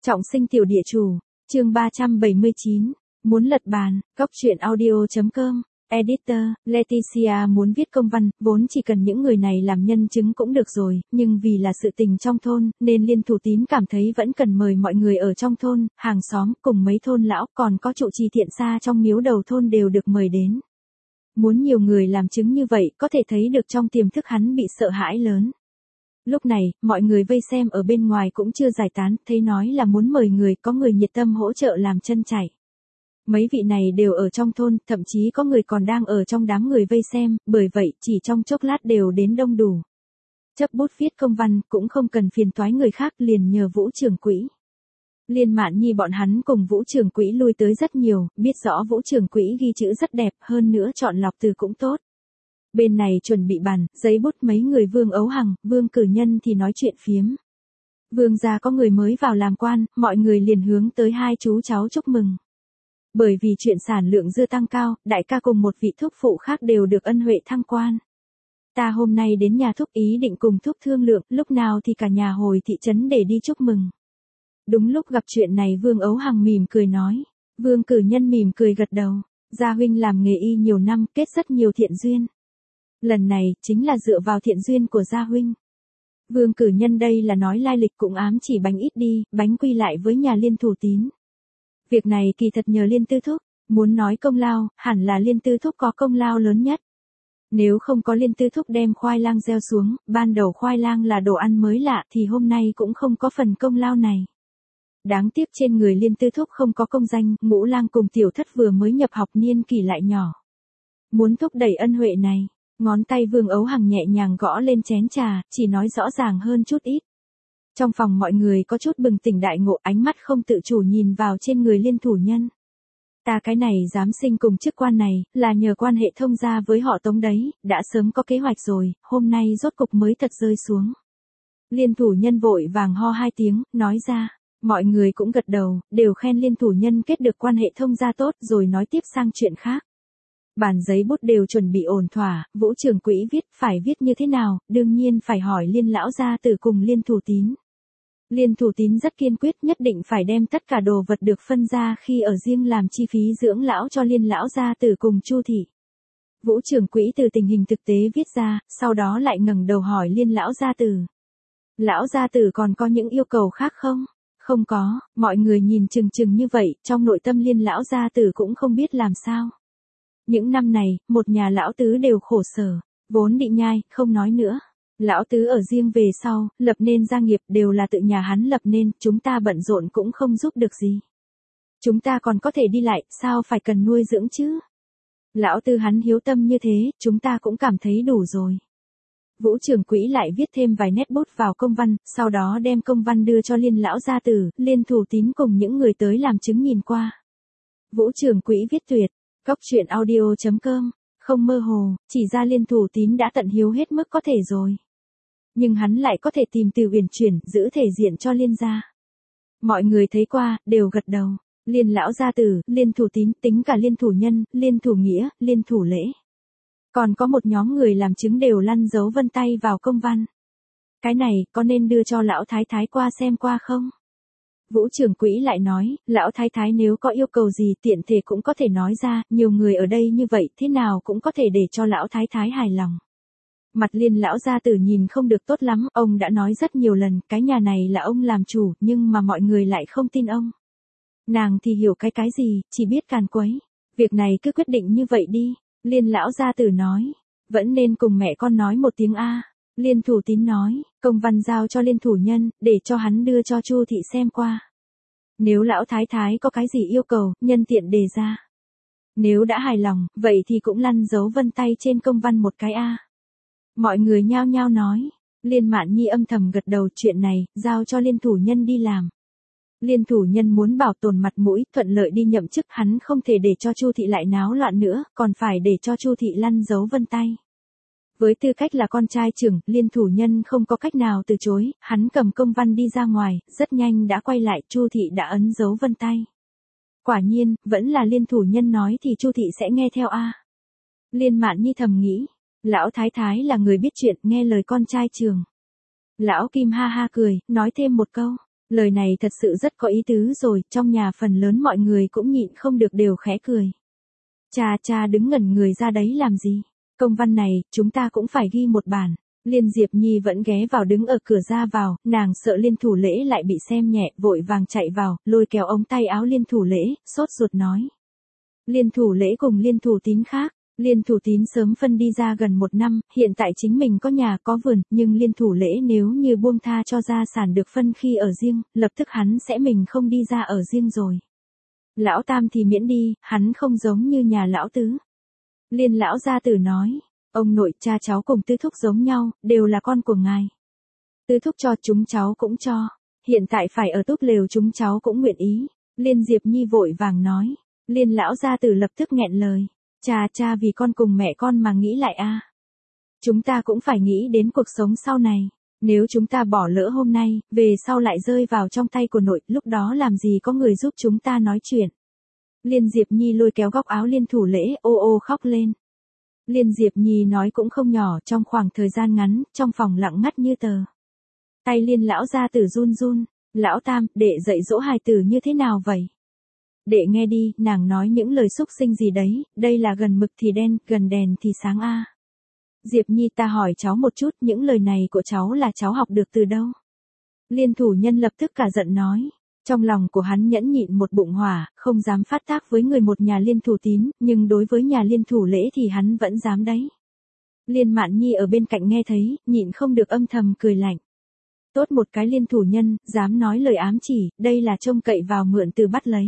Trọng sinh tiểu địa chủ, chương 379, muốn lật bàn, góc truyện audio.com, editor, Leticia muốn viết công văn, vốn chỉ cần những người này làm nhân chứng cũng được rồi, nhưng vì là sự tình trong thôn, nên Liên Thủ Tín cảm thấy vẫn cần mời mọi người ở trong thôn, hàng xóm, cùng mấy thôn lão, còn có trụ trì thiện xa trong miếu đầu thôn đều được mời đến. Muốn nhiều người làm chứng như vậy, có thể thấy được trong tiềm thức hắn bị sợ hãi lớn. Lúc này, mọi người vây xem ở bên ngoài cũng chưa giải tán, thấy nói là muốn mời người, có người nhiệt tâm hỗ trợ làm chân chảy. Mấy vị này đều ở trong thôn, thậm chí có người còn đang ở trong đám người vây xem, bởi vậy chỉ trong chốc lát đều đến đông đủ. Chấp bút viết công văn, cũng không cần phiền toái người khác, liền nhờ Vũ Trưởng Quỹ. Liên Mạn Nhi bọn hắn cùng Vũ Trưởng Quỹ lui tới rất nhiều, biết rõ Vũ Trưởng Quỹ ghi chữ rất đẹp, hơn nữa chọn lọc từ cũng tốt. Bên này chuẩn bị bàn, giấy bút mấy người Vương Ấu Hằng, Vương Cử Nhân thì nói chuyện phiếm. Vương gia có người mới vào làm quan, mọi người liền hướng tới hai chú cháu chúc mừng. Bởi vì chuyện sản lượng dưa tăng cao, đại ca cùng một vị thúc phụ khác đều được ân huệ thăng quan. Ta hôm nay đến nhà thúc ý định cùng thúc thương lượng, lúc nào thì cả nhà hồi thị trấn để đi chúc mừng. Đúng lúc gặp chuyện này Vương Ấu Hằng mỉm cười nói. Vương Cử Nhân mỉm cười gật đầu. Gia huynh làm nghề y nhiều năm, kết rất nhiều thiện duyên. Lần này, chính là dựa vào thiện duyên của Gia huynh. Vương Cử Nhân đây là nói lai lịch cũng ám chỉ bánh ít đi, bánh quy lại với nhà Liên Thủ Tín. Việc này kỳ thật nhờ Liên Tư Thúc, muốn nói công lao, hẳn là Liên Tư Thúc có công lao lớn nhất. Nếu không có Liên Tư Thúc đem khoai lang gieo xuống, ban đầu khoai lang là đồ ăn mới lạ thì hôm nay cũng không có phần công lao này. Đáng tiếc trên người Liên Tư Thúc không có công danh, Ngũ Lang cùng Tiểu Thất vừa mới nhập học niên kỷ lại nhỏ. Muốn thúc đẩy ân huệ này, ngón tay Vương Ấu Hằng nhẹ nhàng gõ lên chén trà, chỉ nói rõ ràng hơn chút ít. Trong phòng mọi người có chút bừng tỉnh đại ngộ, ánh mắt không tự chủ nhìn vào trên người Liên thủ nhân. Ta cái này dám sinh cùng chức quan này, là nhờ quan hệ thông gia với họ Tống đấy, đã sớm có kế hoạch rồi, hôm nay rốt cục mới thật rơi xuống. Liên thủ nhân vội vàng ho hai tiếng, nói ra, mọi người cũng gật đầu, đều khen Liên thủ nhân kết được quan hệ thông gia tốt rồi nói tiếp sang chuyện khác. Bản giấy bút đều chuẩn bị ổn thỏa, Vũ Trưởng Quỹ viết, phải viết như thế nào, đương nhiên phải hỏi Liên lão gia tử cùng Liên Thủ Tín. Liên Thủ Tín rất kiên quyết nhất định phải đem tất cả đồ vật được phân ra khi ở riêng làm chi phí dưỡng lão cho Liên lão gia tử cùng Chu thị. Vũ Trưởng Quỹ từ tình hình thực tế viết ra, sau đó lại ngẩng đầu hỏi Liên lão gia tử. Lão gia tử còn có những yêu cầu khác không? Không có, mọi người nhìn chừng chừng như vậy, trong nội tâm Liên lão gia tử cũng không biết làm sao. Những năm này, một nhà lão tứ đều khổ sở, vốn định nhai, không nói nữa. Lão tứ ở riêng về sau, lập nên gia nghiệp đều là tự nhà hắn lập nên, chúng ta bận rộn cũng không giúp được gì. Chúng ta còn có thể đi lại, sao phải cần nuôi dưỡng chứ? Lão tứ hắn hiếu tâm như thế, chúng ta cũng cảm thấy đủ rồi. Vũ Trưởng Quỹ lại viết thêm vài nét bút vào công văn, sau đó đem công văn đưa cho Liên lão gia tử, Liên Thủ Tín cùng những người tới làm chứng nhìn qua. Vũ Trưởng Quỹ viết tuyệt, góc truyện audio.com, không mơ hồ, chỉ ra Liên Thủ Tín đã tận hiếu hết mức có thể rồi. Nhưng hắn lại có thể tìm từ uyển chuyển, giữ thể diện cho Liên gia. Mọi người thấy qua, đều gật đầu. Liên lão gia tử, Liên Thủ Tín, tính cả Liên Thủ Nhân, Liên Thủ Nghĩa, Liên Thủ Lễ. Còn có một nhóm người làm chứng đều lăn dấu vân tay vào công văn. Cái này, có nên đưa cho lão thái thái qua xem qua không? Vũ Trưởng Quỹ lại nói, lão thái thái nếu có yêu cầu gì tiện thể cũng có thể nói ra, nhiều người ở đây như vậy thế nào cũng có thể để cho lão thái thái hài lòng. Mặt Liên lão gia tử nhìn không được tốt lắm, ông đã nói rất nhiều lần, cái nhà này là ông làm chủ, nhưng mà mọi người lại không tin ông. Nàng thì hiểu cái gì, chỉ biết càn quấy. Việc này cứ quyết định như vậy đi. Liên lão gia tử nói, vẫn nên cùng mẹ con nói một tiếng A. Liên Thủ Tín nói, công văn giao cho Liên thủ nhân, để cho hắn đưa cho Chu thị xem qua. Nếu lão thái thái có cái gì yêu cầu, nhân tiện đề ra. Nếu đã hài lòng, vậy thì cũng lăn dấu vân tay trên công văn một cái A. Mọi người nhao nhao nói, Liên Mạn Nhi âm thầm gật đầu, chuyện này, giao cho Liên thủ nhân đi làm. Liên thủ nhân muốn bảo tồn mặt mũi, thuận lợi đi nhậm chức, hắn không thể để cho Chu thị lại náo loạn nữa, còn phải để cho Chu thị lăn dấu vân tay. Với tư cách là con trai trưởng, Liên thủ nhân không có cách nào từ chối, hắn cầm công văn đi ra ngoài, rất nhanh đã quay lại, Chu thị đã ấn dấu vân tay. Quả nhiên, vẫn là Liên thủ nhân nói thì Chu thị sẽ nghe theo a. Liên Mạn Nhi thầm nghĩ, lão thái thái là người biết chuyện, nghe lời con trai trưởng. Lão Kim ha ha cười, nói thêm một câu, Lời này thật sự rất có ý tứ rồi, trong nhà phần lớn mọi người cũng nhịn không được đều khẽ cười. Cha đứng ngẩn người ra đấy làm gì? Công văn này, chúng ta cũng phải ghi một bản. Liên Diệp Nhi vẫn ghé vào đứng ở cửa ra vào, nàng sợ Liên Thủ Lễ lại bị xem nhẹ, vội vàng chạy vào, lôi kéo ống tay áo Liên Thủ Lễ, sốt ruột nói. Liên Thủ Lễ cùng Liên Thủ Tín khác, Liên Thủ Tín sớm phân đi ra gần 1 năm, hiện tại chính mình có nhà có vườn, nhưng Liên Thủ Lễ nếu như buông tha cho gia sản được phân khi ở riêng, lập tức hắn sẽ mình không đi ra ở riêng rồi. Lão Tam thì miễn đi, hắn không giống như nhà lão Tứ. Liên lão gia tử nói, ông nội cha cháu cùng Tư Thúc giống nhau, đều là con của ngài. Tư Thúc cho chúng cháu cũng cho, hiện tại phải ở túp lều chúng cháu cũng nguyện ý. Liên Diệp Nhi vội vàng nói, Liên lão gia tử lập tức nghẹn lời, cha vì con cùng mẹ con mà nghĩ lại a. Chúng ta cũng phải nghĩ đến cuộc sống sau này, nếu chúng ta bỏ lỡ hôm nay, về sau lại rơi vào trong tay của nội, lúc đó làm gì có người giúp chúng ta nói chuyện. Liên Diệp Nhi lôi kéo góc áo Liên Thủ Lễ, ô khóc lên. Liên Diệp Nhi nói cũng không nhỏ, trong khoảng thời gian ngắn, trong phòng lặng ngắt như tờ. Tay Liên lão gia tử run run, lão Tam, đệ dạy dỗ hài tử như thế nào vậy? Đệ nghe đi, nàng nói những lời xúc sinh gì đấy, đây là gần mực thì đen, gần đèn thì sáng a. Diệp Nhi, ta hỏi cháu một chút, những lời này của cháu là cháu học được từ đâu? Liên Thủ Nhân lập tức cả giận nói. Trong lòng của hắn nhẫn nhịn một bụng hỏa, không dám phát tác với người một nhà Liên Thủ Tín, nhưng đối với nhà Liên Thủ Lễ thì hắn vẫn dám đấy. Liên Mạn Nhi ở bên cạnh nghe thấy, nhịn không được âm thầm cười lạnh. Tốt một cái Liên Thủ Nhân, dám nói lời ám chỉ, đây là trông cậy vào mượn từ bắt lấy.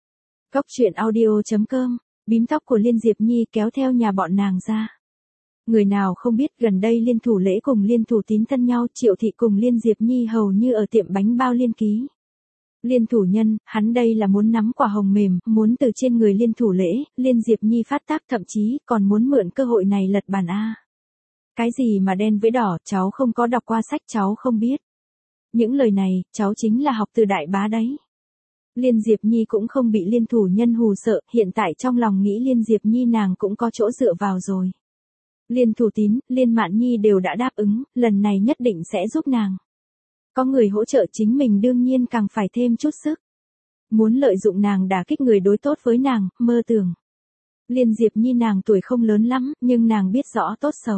Cóc truyện audio.com, bím tóc của Liên Diệp Nhi kéo theo nhà bọn nàng ra. Người nào không biết gần đây Liên Thủ Lễ cùng Liên Thủ Tín thân nhau, Triệu Thị cùng Liên Diệp Nhi hầu như ở tiệm bánh bao Liên Ký. Liên Thủ Nhân, hắn đây là muốn nắm quả hồng mềm, muốn từ trên người Liên Thủ Lễ, Liên Diệp Nhi phát tác, thậm chí còn muốn mượn cơ hội này lật bàn a. Cái gì mà đen với đỏ, cháu không có đọc qua sách, cháu không biết. Những lời này, cháu chính là học từ đại bá đấy. Liên Diệp Nhi cũng không bị Liên Thủ Nhân hù sợ, hiện tại trong lòng nghĩ Liên Diệp Nhi nàng cũng có chỗ dựa vào rồi. Liên Thủ Tín, Liên Mạn Nhi đều đã đáp ứng, lần này nhất định sẽ giúp nàng. Có người hỗ trợ chính mình đương nhiên càng phải thêm chút sức. Muốn lợi dụng nàng đả kích người đối tốt với nàng, mơ tưởng. Liên Diệp Nhi nàng tuổi không lớn lắm, nhưng nàng biết rõ tốt xấu.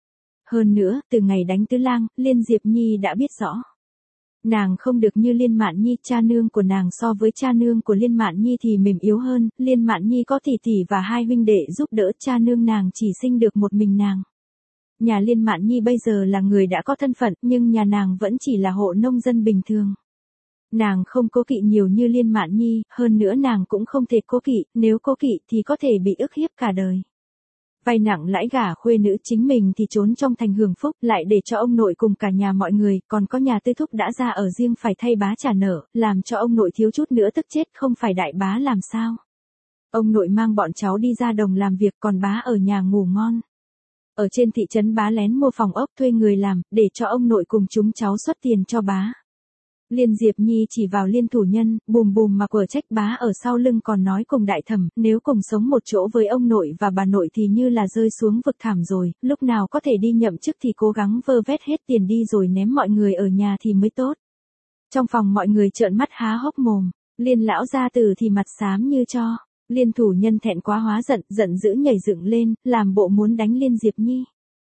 Hơn nữa, từ ngày đánh Tứ Lang, Liên Diệp Nhi đã biết rõ. Nàng không được như Liên Mạn Nhi, cha nương của nàng so với cha nương của Liên Mạn Nhi thì mềm yếu hơn, Liên Mạn Nhi có tỷ tỷ và 2 huynh đệ giúp đỡ, cha nương nàng chỉ sinh được một mình nàng. Nhà Liên Mạn Nhi bây giờ là người đã có thân phận, nhưng nhà nàng vẫn chỉ là hộ nông dân bình thường. Nàng không cố kỵ nhiều như Liên Mạn Nhi, hơn nữa nàng cũng không thể cố kỵ, nếu cố kỵ thì có thể bị ức hiếp cả đời. Vay nặng lãi gả khuê nữ, chính mình thì trốn trong thành hưởng phúc, lại để cho ông nội cùng cả nhà mọi người, còn có nhà Tư Thúc đã ra ở riêng phải thay bá trả nợ, làm cho ông nội thiếu chút nữa tức chết, không phải đại bá làm sao. Ông nội mang bọn cháu đi ra đồng làm việc, còn bá ở nhà ngủ ngon. Ở trên thị trấn bá lén mua phòng ốc thuê người làm, để cho ông nội cùng chúng cháu xuất tiền cho bá. Liên Diệp Nhi chỉ vào Liên Thủ Nhân, bùm mà quở trách bá ở sau lưng, còn nói cùng đại thẩm, nếu cùng sống một chỗ với ông nội và bà nội thì như là rơi xuống vực thẳm rồi, lúc nào có thể đi nhậm chức thì cố gắng vơ vét hết tiền đi rồi ném mọi người ở nhà thì mới tốt. Trong phòng mọi người trợn mắt há hốc mồm, Liên lão gia tử thì mặt xám như cho. Liên Thủ Nhân thẹn quá hóa giận, giận dữ nhảy dựng lên, làm bộ muốn đánh Liên Diệp Nhi.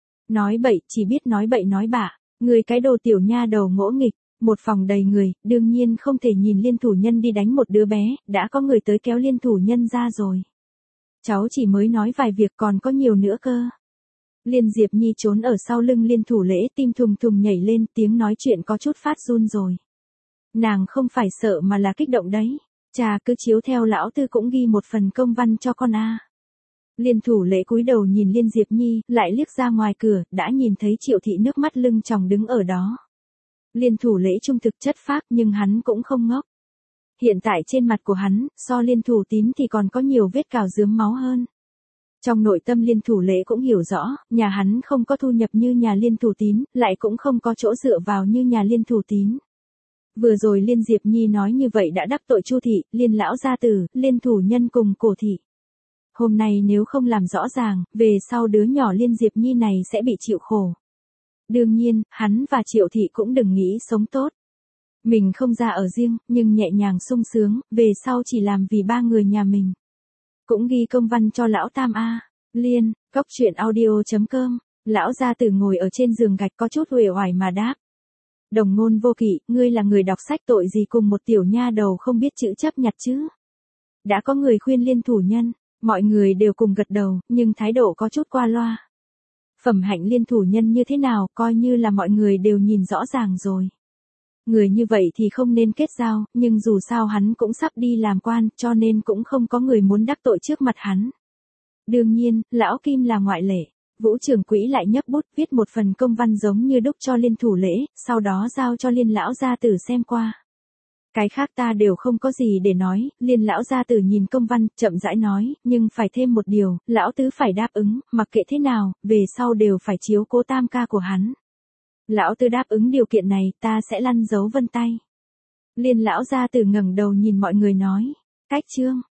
Nói bậy, chỉ biết nói bậy nói bạ, người cái đồ tiểu nha đầu ngỗ nghịch. Một phòng đầy người, đương nhiên không thể nhìn Liên Thủ Nhân đi đánh một đứa bé, đã có người tới kéo Liên Thủ Nhân ra rồi. Cháu chỉ mới nói vài việc, còn có nhiều nữa cơ. Liên Diệp Nhi trốn ở sau lưng Liên Thủ Lễ, tim thùng thùng nhảy lên, tiếng nói chuyện có chút phát run rồi. Nàng không phải sợ mà là kích động đấy. Cha cứ chiếu theo lão Tư cũng ghi một phần công văn cho con a. Liên Thủ Lễ cúi đầu nhìn Liên Diệp Nhi, lại liếc ra ngoài cửa, đã nhìn thấy Triệu Thị nước mắt lưng tròng đứng ở đó. Liên Thủ Lễ trung thực chất phác nhưng hắn cũng không ngốc. Hiện tại trên mặt của hắn, so Liên Thủ Tín thì còn có nhiều vết cào rướm máu hơn. Trong nội tâm Liên Thủ Lễ cũng hiểu rõ, nhà hắn không có thu nhập như nhà Liên Thủ Tín, lại cũng không có chỗ dựa vào như nhà Liên Thủ Tín. Vừa rồi Liên Diệp Nhi nói như vậy đã đắc tội Chu thị, Liên lão gia tử, Liên Thủ Nhân cùng Cổ thị. Hôm nay nếu không làm rõ ràng, về sau đứa nhỏ Liên Diệp Nhi này sẽ bị chịu khổ. Đương nhiên, hắn và Triệu thị cũng đừng nghĩ sống tốt. Mình không ra ở riêng, nhưng nhẹ nhàng sung sướng, về sau chỉ làm vì ba người nhà mình. Cũng ghi công văn cho lão Tam a. Liên, cóc truyện audio.com. Lão gia tử ngồi ở trên giường gạch có chút uể oải mà đáp. Đồng Ngôn Vô Kỵ, ngươi là người đọc sách tội gì cùng một tiểu nha đầu không biết chữ chấp nhặt chứ? Đã có người khuyên Liên thủ nhân, mọi người đều cùng gật đầu, nhưng thái độ có chút qua loa. Phẩm hạnh Liên thủ nhân như thế nào, coi như là mọi người đều nhìn rõ ràng rồi. Người như vậy thì không nên kết giao, nhưng dù sao hắn cũng sắp đi làm quan, cho nên cũng không có người muốn đắc tội trước mặt hắn. Đương nhiên, lão Kim là ngoại lệ. Vũ Trường Quỹ lại nhấc bút viết một phần công văn giống như đúc cho Liên thủ lễ, sau đó giao cho Liên lão gia tử xem qua. Cái khác ta đều không có gì để nói, Liên lão gia tử nhìn công văn, chậm rãi nói, nhưng phải thêm một điều, lão tứ phải đáp ứng, mặc kệ thế nào, về sau đều phải chiếu cố Tam ca của hắn. Lão tứ đáp ứng điều kiện này, ta sẽ lăn dấu vân tay. Liên lão gia tử ngẩng đầu nhìn mọi người nói, cách chương.